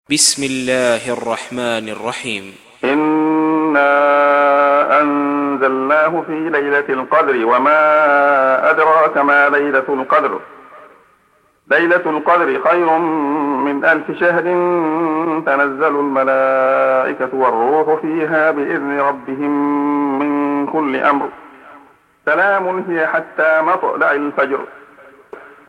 بسم الله الرحمن الرحيم. إنا أنزلناه في ليلة القدر وما أدراك ما ليلة القدر. ليلة القدر خير من 1000 شهر. تنزل الملائكة والروح فيها بإذن ربهم من كل أمر. سلام هي حتى مطلع الفجر.